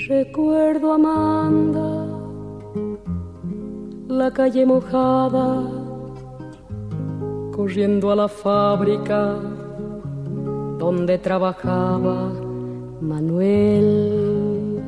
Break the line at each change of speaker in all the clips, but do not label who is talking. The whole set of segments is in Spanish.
recuerdo, Amanda, la calle mojada, corriendo a la fábrica donde trabajaba Manuel.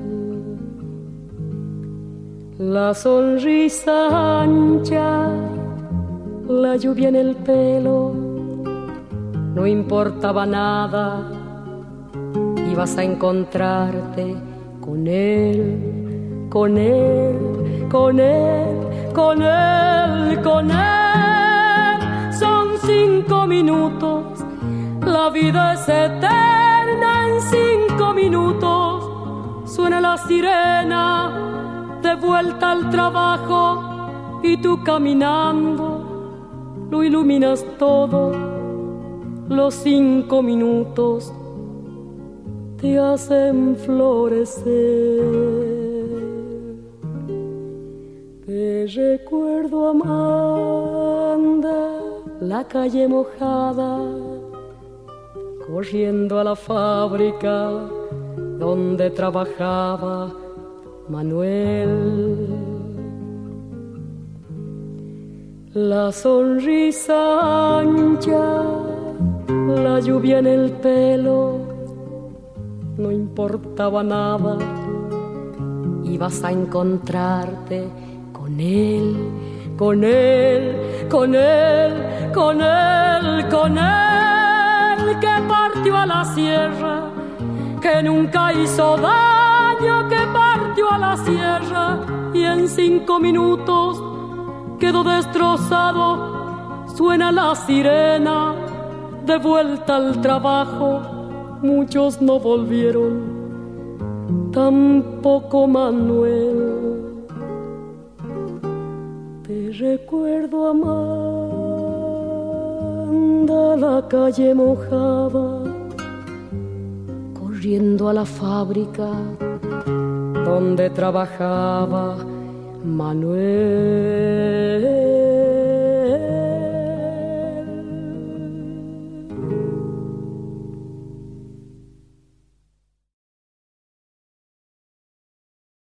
La sonrisa ancha, la lluvia en el pelo, no importaba nada, ibas a encontrarte con él, con él, con él, con él, con él. Son 5 minutos, la vida es eterna en 5 minutos. Suena la sirena, de vuelta al trabajo, y tú caminando, lo iluminas todo. Los 5 minutos te hacen florecer. Te recuerdo, Amanda, la calle mojada, corriendo a la fábrica donde trabajaba Manuel. La sonrisa ancha, la lluvia en el pelo, no importaba nada, ibas a encontrarte con él, con él, con él, con él, con él, que partió a la sierra, que nunca hizo daño, que partió a la sierra y en 5 minutos quedó destrozado. Suena la sirena, de vuelta al trabajo, muchos no volvieron, tampoco Manuel. Te recuerdo, Amanda, la calle mojada, corriendo a la fábrica donde trabajaba Manuel.